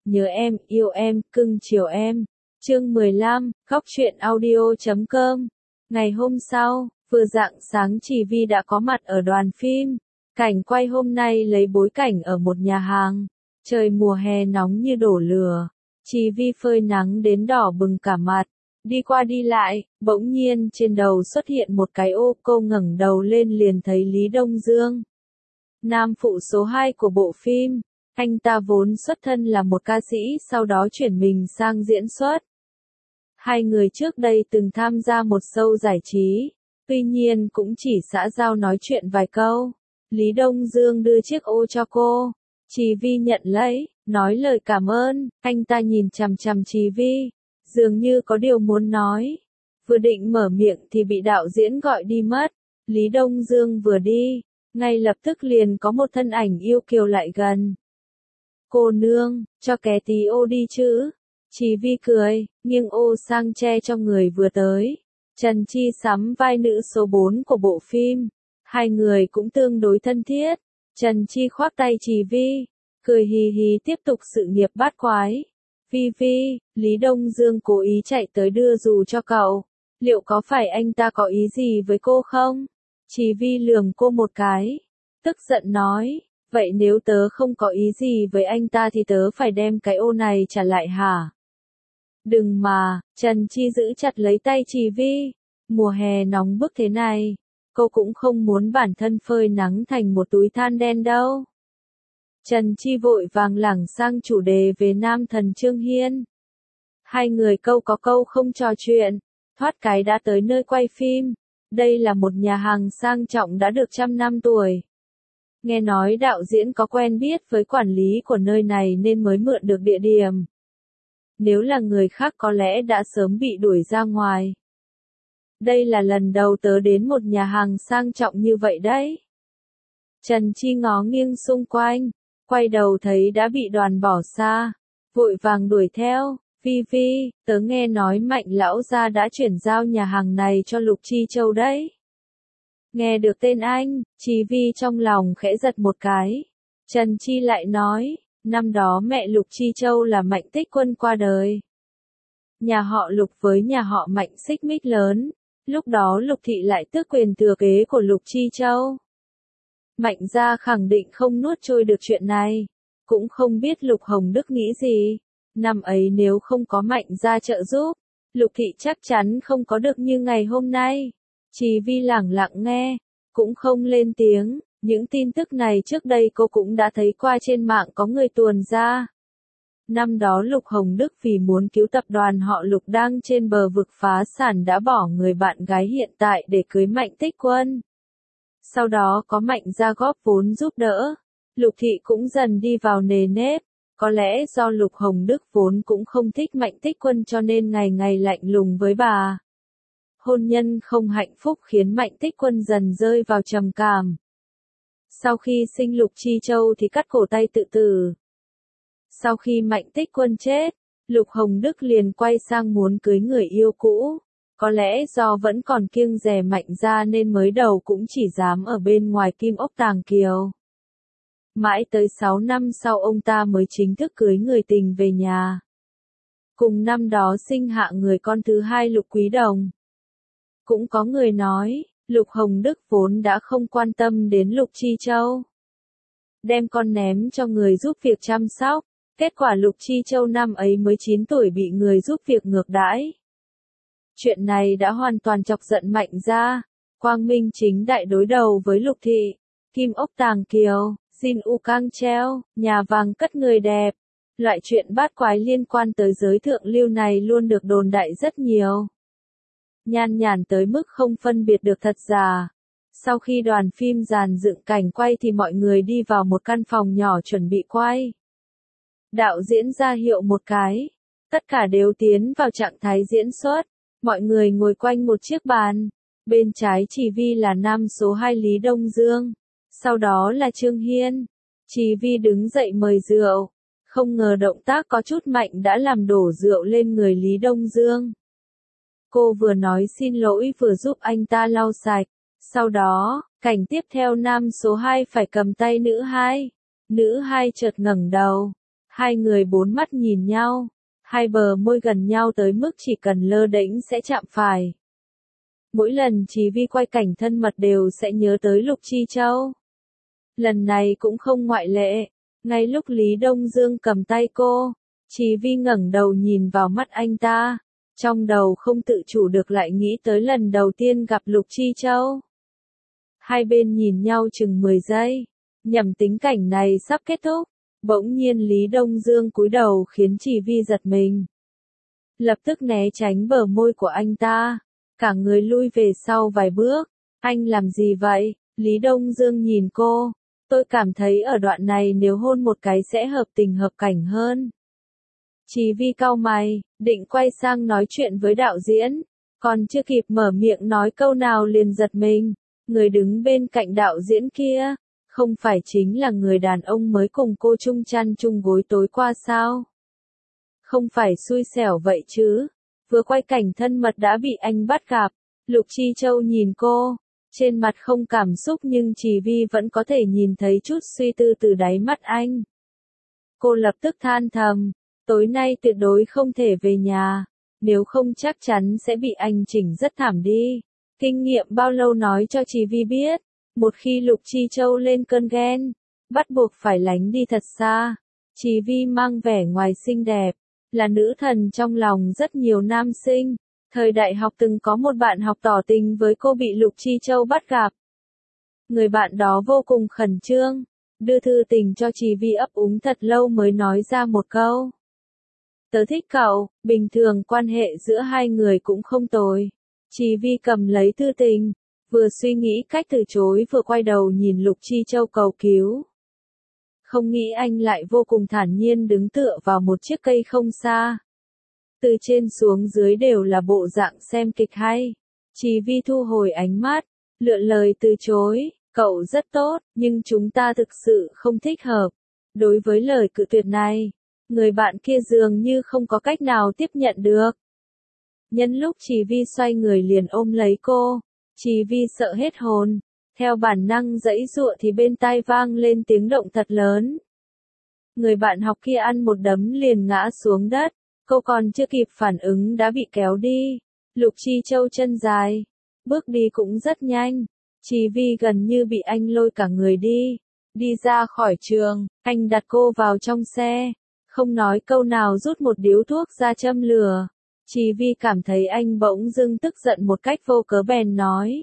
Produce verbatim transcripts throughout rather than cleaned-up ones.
nhớ em, yêu em, cưng chiều em. Chương mười lăm, góc truyện audio chấm com. Ngày hôm sau, vừa rạng sáng Chỉ Vi đã có mặt ở đoàn phim. Cảnh quay hôm nay lấy bối cảnh ở một nhà hàng. Trời mùa hè nóng như đổ lửa. Chỉ Vi phơi nắng đến đỏ bừng cả mặt. Đi qua đi lại, bỗng nhiên trên đầu xuất hiện một cái ô, cô ngẩng đầu lên liền thấy Lý Đông Dương. Nam phụ số hai của bộ phim. Anh ta vốn xuất thân là một ca sĩ, sau đó chuyển mình sang diễn xuất. Hai người trước đây từng tham gia một show giải trí, tuy nhiên cũng chỉ xã giao nói chuyện vài câu. Lý Đông Dương đưa chiếc ô cho cô. Chỉ Vi nhận lấy, nói lời cảm ơn. Anh ta nhìn chằm chằm Chỉ Vi, dường như có điều muốn nói. Vừa định mở miệng thì bị đạo diễn gọi đi mất. Lý Đông Dương vừa đi, ngay lập tức liền có một thân ảnh yêu kiều lại gần. Cô nương, cho ké tí ô đi chứ. Chỉ Vi cười, nghiêng ô sang che cho người vừa tới. Trần Chi sắm vai nữ số bốn của bộ phim. Hai người cũng tương đối thân thiết. Trần Chi khoác tay Chỉ Vi, cười hì hì tiếp tục sự nghiệp bát quái. Vi Vi, Lý Đông Dương cố ý chạy tới đưa dù cho cậu. Liệu có phải anh ta có ý gì với cô không? Chỉ Vi lườm cô một cái, tức giận nói, vậy nếu tớ không có ý gì với anh ta thì tớ phải đem cái ô này trả lại hả? Đừng mà, Trần Chi giữ chặt lấy tay Chỉ Vi. Mùa hè nóng bức thế này, cô cũng không muốn bản thân phơi nắng thành một túi than đen đâu. Trần Chi vội vàng lảng sang chủ đề về nam thần Trương Hiên. Hai người câu có câu không trò chuyện, thoát cái đã tới nơi quay phim. Đây là một nhà hàng sang trọng đã được trăm năm tuổi. Nghe nói đạo diễn có quen biết với quản lý của nơi này nên mới mượn được địa điểm. Nếu là người khác có lẽ đã sớm bị đuổi ra ngoài. Đây là lần đầu tớ đến một nhà hàng sang trọng như vậy đấy. Trần Chi ngó nghiêng xung quanh, quay đầu thấy đã bị đoàn bỏ xa, vội vàng đuổi theo. Vi Vi, tớ nghe nói Mạnh lão gia đã chuyển giao nhà hàng này cho Lục Chi Châu đấy. Nghe được tên anh, Chỉ Vi trong lòng khẽ giật một cái. Trần Chi lại nói, năm đó mẹ Lục Chi Châu là Mạnh Tích Quân qua đời. Nhà họ Lục với nhà họ Mạnh xích mích lớn, lúc đó Lục Thị lại tước quyền thừa kế của Lục Chi Châu. Mạnh gia khẳng định không nuốt trôi được chuyện này, cũng không biết Lục Hồng Đức nghĩ gì. Năm ấy nếu không có Mạnh gia trợ giúp, Lục Thị chắc chắn không có được như ngày hôm nay. Chỉ Vi lẳng lặng nghe, cũng không lên tiếng. Những tin tức này trước đây cô cũng đã thấy qua trên mạng có người tuồn ra. Năm đó Lục Hồng Đức vì muốn cứu tập đoàn họ Lục đang trên bờ vực phá sản đã bỏ người bạn gái hiện tại để cưới Mạnh Tích Quân. Sau đó có Mạnh gia góp vốn giúp đỡ, Lục Thị cũng dần đi vào nề nếp. Có lẽ do Lục Hồng Đức vốn cũng không thích Mạnh Tích Quân cho nên ngày ngày lạnh lùng với bà. Hôn nhân không hạnh phúc khiến Mạnh Tích Quân dần rơi vào trầm cảm. Sau khi sinh Lục Chi Châu thì cắt cổ tay tự tử. Sau khi Mạnh Tích Quân chết, Lục Hồng Đức liền quay sang muốn cưới người yêu cũ. Có lẽ do vẫn còn kiêng dè Mạnh gia nên mới đầu cũng chỉ dám ở bên ngoài Kim Ốc Tàng Kiều. Mãi tới sáu năm sau ông ta mới chính thức cưới người tình về nhà. Cùng năm đó sinh hạ người con thứ hai Lục Quý Đồng. Cũng có người nói, Lục Hồng Đức vốn đã không quan tâm đến Lục Chi Châu. Đem con ném cho người giúp việc chăm sóc, kết quả Lục Chi Châu năm ấy mới chín tuổi bị người giúp việc ngược đãi. Chuyện này đã hoàn toàn chọc giận Mạnh gia, quang minh chính đại đối đầu với Lục Thị, Kim Ốc Tàng Kiều. Jin U Cang treo, nhà vàng cất người đẹp. Loại chuyện bát quái liên quan tới giới thượng lưu này luôn được đồn đại rất nhiều. Nhan nhản tới mức không phân biệt được thật giả. Sau khi đoàn phim dàn dựng cảnh quay thì mọi người đi vào một căn phòng nhỏ chuẩn bị quay. Đạo diễn ra hiệu một cái. Tất cả đều tiến vào trạng thái diễn xuất. Mọi người ngồi quanh một chiếc bàn. Bên trái Chỉ Vi là nam số hai Lý Đông Dương. Sau đó là Trương Hiên. Chỉ Vi đứng dậy mời rượu. Không ngờ động tác có chút mạnh đã làm đổ rượu lên người Lý Đông Dương. Cô vừa nói xin lỗi vừa giúp anh ta lau sạch. Sau đó, cảnh tiếp theo nam số hai phải cầm tay nữ hai. Nữ hai chợt ngẩng đầu. Hai người bốn mắt nhìn nhau, hai bờ môi gần nhau tới mức chỉ cần lơ đễnh sẽ chạm phải. Mỗi lần Chí Vi quay cảnh thân mật đều sẽ nhớ tới Lục Chi Châu. Lần này cũng không ngoại lệ, ngay lúc Lý Đông Dương cầm tay cô, Chí Vi ngẩng đầu nhìn vào mắt anh ta, trong đầu không tự chủ được lại nghĩ tới lần đầu tiên gặp Lục Chi Châu. Hai bên nhìn nhau chừng mười giây, nhầm tính cảnh này sắp kết thúc, bỗng nhiên Lý Đông Dương cúi đầu khiến Chí Vi giật mình. Lập tức né tránh bờ môi của anh ta, cả người lui về sau vài bước. Anh làm gì vậy? Lý Đông Dương nhìn cô, tôi cảm thấy ở đoạn này nếu hôn một cái sẽ hợp tình hợp cảnh hơn. Chí Vi cau mày, định quay sang nói chuyện với đạo diễn, còn chưa kịp mở miệng nói câu nào liền giật mình, người đứng bên cạnh đạo diễn kia, không phải chính là người đàn ông mới cùng cô chung chăn chung gối tối qua sao? Không phải xui xẻo vậy chứ, vừa quay cảnh thân mật đã bị anh bắt gặp. Lục Chi Châu nhìn cô, trên mặt không cảm xúc nhưng Chí Vi vẫn có thể nhìn thấy chút suy tư từ đáy mắt anh. Cô lập tức than thầm, tối nay tuyệt đối không thể về nhà, nếu không chắc chắn sẽ bị anh chỉnh rất thảm đi. Kinh nghiệm bao lâu nói cho Chí Vi biết, một khi Lục Chi Châu lên cơn ghen, bắt buộc phải lánh đi thật xa. Chí Vi mang vẻ ngoài xinh đẹp, là nữ thần trong lòng rất nhiều nam sinh. Thời đại học từng có một bạn học tỏ tình với cô bị Lục Chi Châu bắt gặp. Người bạn đó vô cùng khẩn trương, đưa thư tình cho Chí Vi ấp úng thật lâu mới nói ra một câu. Tớ thích cậu, bình thường quan hệ giữa hai người cũng không tồi. Chí Vi cầm lấy thư tình, vừa suy nghĩ cách từ chối vừa quay đầu nhìn Lục Chi Châu cầu cứu. Không nghĩ anh lại vô cùng thản nhiên đứng tựa vào một chiếc cây không xa. Từ trên xuống dưới đều là bộ dạng xem kịch hay. Chí Vi thu hồi ánh mắt, lựa lời từ chối, cậu rất tốt, nhưng chúng ta thực sự không thích hợp. Đối với lời cự tuyệt này, người bạn kia dường như không có cách nào tiếp nhận được. Nhân lúc Chí Vi xoay người liền ôm lấy cô, Chí Vi sợ hết hồn, theo bản năng giãy giụa thì bên tai vang lên tiếng động thật lớn. Người bạn học kia ăn một đấm liền ngã xuống đất. Cô còn chưa kịp phản ứng đã bị kéo đi. Lục Chi Châu chân dài, bước đi cũng rất nhanh. Chí Vi gần như bị anh lôi cả người đi. Đi ra khỏi trường, anh đặt cô vào trong xe, không nói câu nào rút một điếu thuốc ra châm lửa. Chí Vi cảm thấy anh bỗng dưng tức giận một cách vô cớ bèn nói.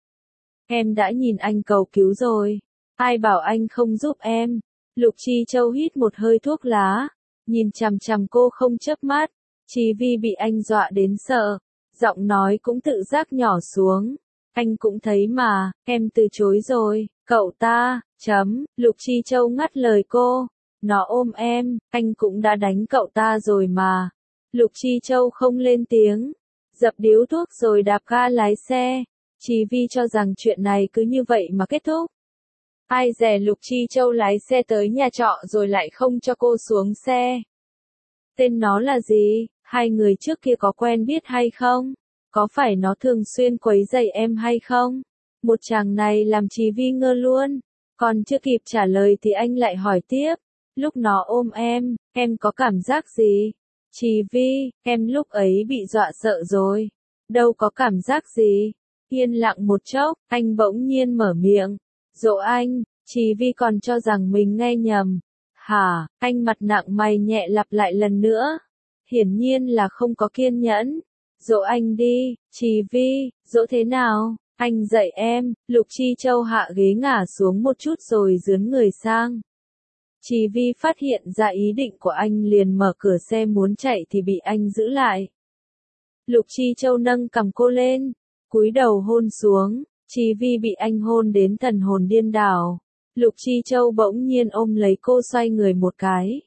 Em đã nhìn anh cầu cứu rồi, ai bảo anh không giúp em. Lục Chi Châu hít một hơi thuốc lá, nhìn chằm chằm cô không chớp mắt. Chí Vi bị anh dọa đến sợ, giọng nói cũng tự giác nhỏ xuống. Anh cũng thấy mà, em từ chối rồi, cậu ta, chấm, Lục Chi Châu ngắt lời cô. Nó ôm em, anh cũng đã đánh cậu ta rồi mà. Lục Chi Châu không lên tiếng, dập điếu thuốc rồi đạp ga lái xe. Chí Vi cho rằng chuyện này cứ như vậy mà kết thúc. Ai dè Lục Chi Châu lái xe tới nhà trọ rồi lại không cho cô xuống xe. Tên nó là gì? Hai người trước kia có quen biết hay không? Có phải nó thường xuyên quấy rầy em hay không? Một chàng này làm Chí Vi ngơ luôn. Còn chưa kịp trả lời thì anh lại hỏi tiếp. Lúc nó ôm em, em có cảm giác gì? Chí Vi, em lúc ấy bị dọa sợ rồi. Đâu có cảm giác gì. Yên lặng một chốc, anh bỗng nhiên mở miệng. Dỗ anh, Chí Vi còn cho rằng mình nghe nhầm. Hả, anh mặt nặng mày nhẹ lặp lại lần nữa. Hiển nhiên là không có kiên nhẫn. Dỗ anh đi, Chí Vi, dỗ thế nào? Anh dạy em. Lục Chi Châu hạ ghế ngả xuống một chút rồi dướn người sang. Chí Vi phát hiện ra ý định của anh liền mở cửa xe muốn chạy thì bị anh giữ lại. Lục Chi Châu nâng cằm cô lên, cúi đầu hôn xuống. Chí Vi bị anh hôn đến thần hồn điên đảo. Lục Chi Châu bỗng nhiên ôm lấy cô xoay người một cái.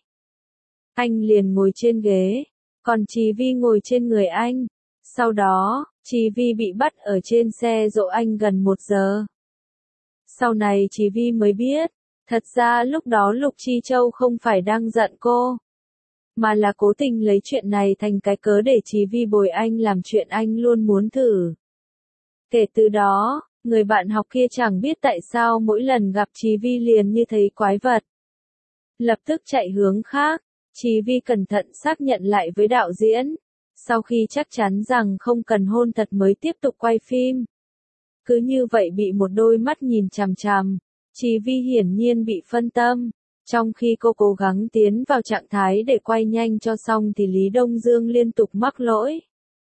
Anh liền ngồi trên ghế, còn Chí Vi ngồi trên người anh. Sau đó, Chí Vi bị bắt ở trên xe dỗ anh gần một giờ. Sau này Chí Vi mới biết, thật ra lúc đó Lục Chi Châu không phải đang giận cô, mà là cố tình lấy chuyện này thành cái cớ để Chí Vi bồi anh làm chuyện anh luôn muốn thử. Kể từ đó, người bạn học kia chẳng biết tại sao mỗi lần gặp Chí Vi liền như thấy quái vật. Lập tức chạy hướng khác, Chi Vi cẩn thận xác nhận lại với đạo diễn. Sau khi chắc chắn rằng không cần hôn thật mới tiếp tục quay phim. Cứ như vậy bị một đôi mắt nhìn chằm chằm, Chi Vi hiển nhiên bị phân tâm. Trong khi cô cố gắng tiến vào trạng thái để quay nhanh cho xong thì Lý Đông Dương liên tục mắc lỗi.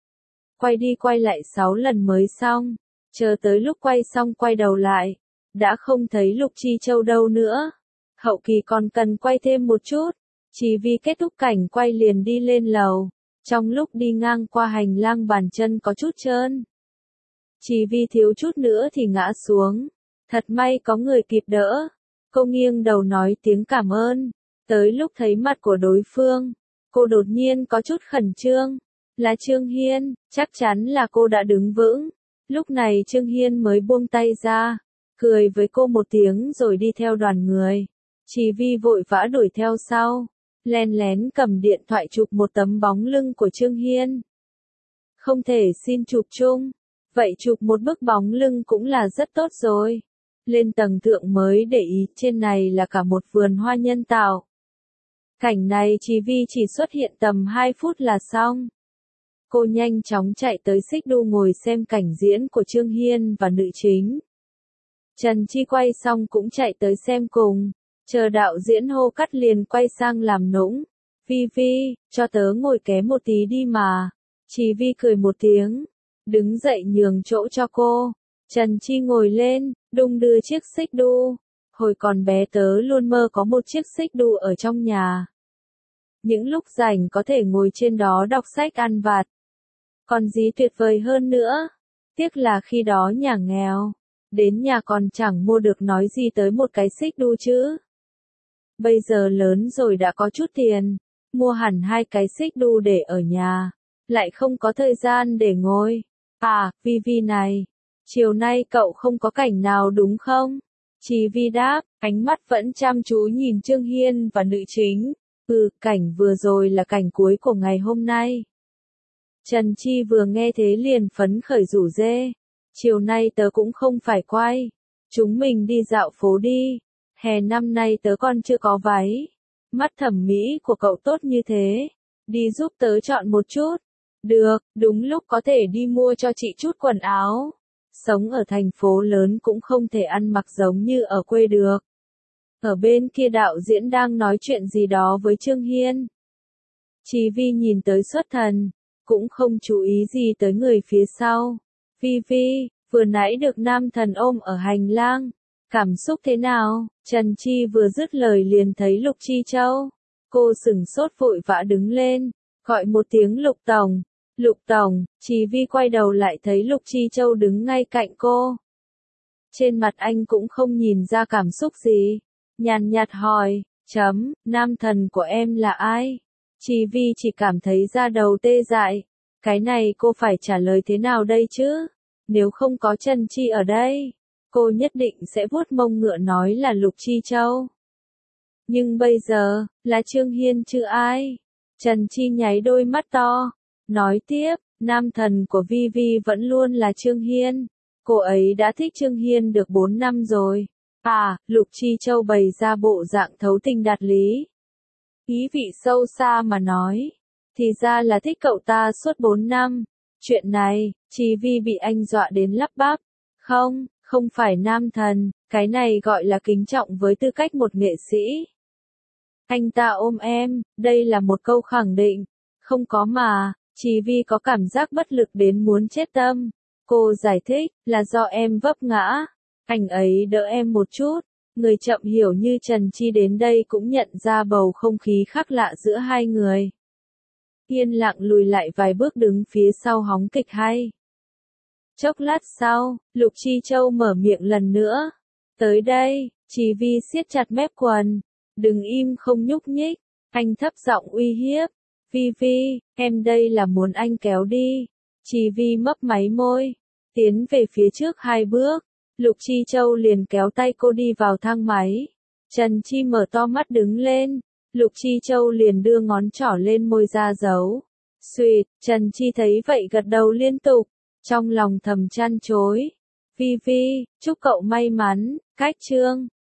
Quay đi quay lại sáu lần mới xong, chờ tới lúc quay xong quay đầu lại, đã không thấy Lục Chi Châu đâu nữa. Hậu kỳ còn cần quay thêm một chút, Chi Vi kết thúc cảnh quay liền đi lên lầu. Trong lúc đi ngang qua hành lang bàn chân có chút trơn. Chi Vi thiếu chút nữa thì ngã xuống. Thật may có người kịp đỡ. Cô nghiêng đầu nói tiếng cảm ơn. Tới lúc thấy mặt của đối phương, cô đột nhiên có chút khẩn trương. Là Trương Hiên, chắc chắn là cô đã đứng vững. Lúc này Trương Hiên mới buông tay ra, cười với cô một tiếng rồi đi theo đoàn người. Chi Vi vội vã đuổi theo sau, len lén cầm điện thoại chụp một tấm bóng lưng của Trương Hiên. Không thể xin chụp chung, vậy chụp một bức bóng lưng cũng là rất tốt rồi. Lên tầng thượng mới để ý trên này là cả một vườn hoa nhân tạo. Cảnh này Chi Vi chỉ xuất hiện tầm hai phút là xong. Cô nhanh chóng chạy tới xích đu ngồi xem cảnh diễn của Trương Hiên và nữ chính. Trần Chi quay xong cũng chạy tới xem cùng. Chờ đạo diễn hô cắt liền quay sang làm nũng. Vi Vi, cho tớ ngồi ké một tí đi mà. Chi Vi cười một tiếng, đứng dậy nhường chỗ cho cô. Trần Chi ngồi lên, đung đưa chiếc xích đu. Hồi còn bé tớ luôn mơ có một chiếc xích đu ở trong nhà. Những lúc rảnh có thể ngồi trên đó đọc sách ăn vặt. Còn gì tuyệt vời hơn nữa. Tiếc là khi đó nhà nghèo. Đến nhà còn chẳng mua được nói gì tới một cái xích đu chứ. Bây giờ lớn rồi đã có chút tiền. Mua hẳn hai cái xích đu để ở nhà. Lại không có thời gian để ngồi. À, Vi Vi này. Chiều nay cậu không có cảnh nào đúng không? Chi Vi đáp, ánh mắt vẫn chăm chú nhìn Trương Hiên và nữ chính. Ừ, cảnh vừa rồi là cảnh cuối của ngày hôm nay. Trần Chi vừa nghe thế liền phấn khởi rủ rê. Chiều nay tớ cũng không phải quay. Chúng mình đi dạo phố đi. Hè năm nay tớ còn chưa có váy. Mắt thẩm mỹ của cậu tốt như thế. Đi giúp tớ chọn một chút. Được, đúng lúc có thể đi mua cho chị chút quần áo. Sống ở thành phố lớn cũng không thể ăn mặc giống như ở quê được. Ở bên kia đạo diễn đang nói chuyện gì đó với Trương Hiên. Chi Vi nhìn tới xuất thần, cũng không chú ý gì tới người phía sau. Vi Vi, vừa nãy được nam thần ôm ở hành lang. Cảm xúc thế nào? Trần Chi vừa dứt lời liền thấy Lục Chi Châu. Cô sửng sốt vội vã đứng lên, gọi một tiếng Lục Tổng. Lục Tổng, Chi Vi quay đầu lại thấy Lục Chi Châu đứng ngay cạnh cô. Trên mặt anh cũng không nhìn ra cảm xúc gì. Nhàn nhạt hỏi, chấm, nam thần của em là ai? Chi Vi chỉ cảm thấy da đầu tê dại. Cái này cô phải trả lời thế nào đây chứ? Nếu không có Trần Chi ở đây, cô nhất định sẽ vuốt mông ngựa nói là Lục Chi Châu. Nhưng bây giờ, là Trương Hiên chứ ai? Trần Chi nháy đôi mắt to, nói tiếp, nam thần của Vi Vi vẫn luôn là Trương Hiên. Cô ấy đã thích Trương Hiên được bốn năm rồi. À, Lục Chi Châu bày ra bộ dạng thấu tình đạt lý. Ý vị sâu xa mà nói. Thì ra là thích cậu ta suốt bốn năm. Chuyện này, Chi Vi bị anh dọa đến lắp bắp. Không, không phải nam thần, cái này gọi là kính trọng với tư cách một nghệ sĩ. Anh ta ôm em, đây là một câu khẳng định. Không có mà, Chi Vi có cảm giác bất lực đến muốn chết tâm. Cô giải thích, là do em vấp ngã. Anh ấy đỡ em một chút. Người chậm hiểu như Trần Chi đến đây cũng nhận ra bầu không khí khác lạ giữa hai người. Yên lặng lùi lại vài bước đứng phía sau hóng kịch hay. Chốc lát sau, Lục Chi Châu mở miệng lần nữa. Tới đây, Chi Vi siết chặt mép quần. Đừng im không nhúc nhích. Anh thấp giọng uy hiếp. Vi Vi, em đây là muốn anh kéo đi. Chi Vi mấp máy môi. Tiến về phía trước hai bước. Lục Chi Châu liền kéo tay cô đi vào thang máy. Trần Chi mở to mắt đứng lên. Lục Chi Châu liền đưa ngón trỏ lên môi ra dấu. Xuyệt, Trần Chi thấy vậy gật đầu liên tục. Trong lòng thầm chăn chối. Vi Vi, chúc cậu may mắn, cách chương.